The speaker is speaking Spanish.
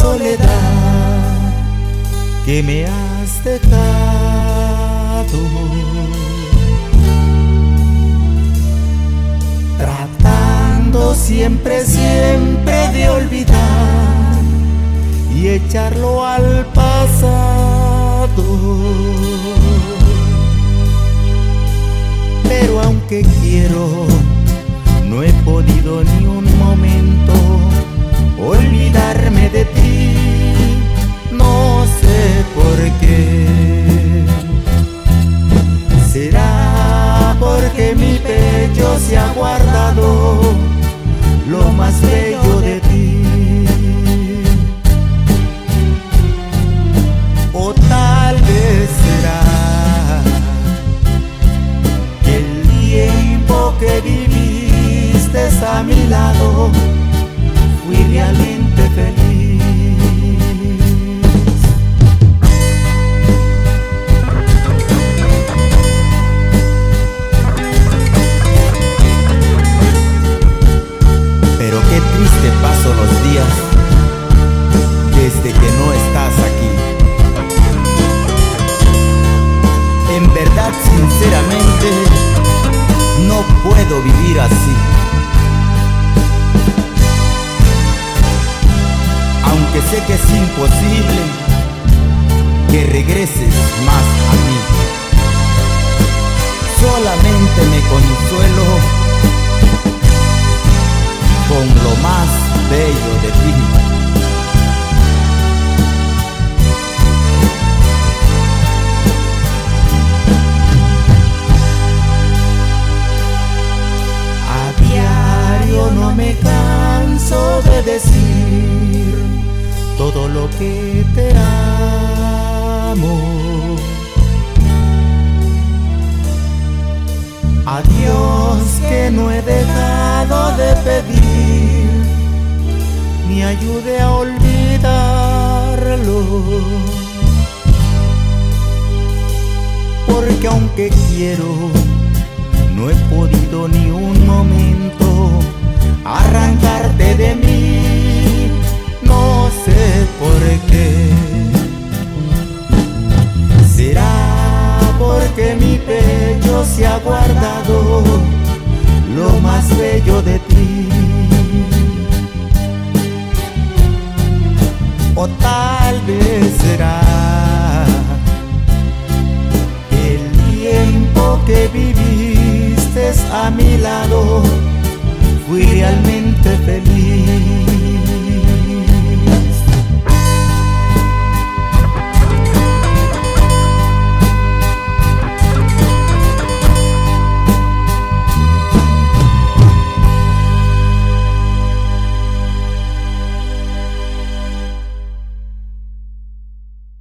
soledad que me has dejado, tratando siempre, siempre de olvidar y echarlo al pasado. Pero aunque quiero, no he podido ni un momento olvidarme de ti. No sé por qué. Será porque mi pecho se ha guardado lo más bello de ti. O tal vez será que el tiempo que viviste a mi lado fui realmente feliz. Pero qué triste paso los días desde que no estás aquí. En verdad, sinceramente, no puedo vivir así. Aunque sé que es imposible que regreses más a mí, solamente me consuelo con lo más bello de ti. A diario no me canso de decir todo lo que te amo. A Dios que no he dejado de pedir, me ayude a olvidarlo. Porque aunque quiero, no he podido ni un momento arrancarte de mí. No sé por qué. Será porque mi pecho se ha guardado lo más bello de ti. O tal vez será el tiempo que viviste a mi lado fui realmente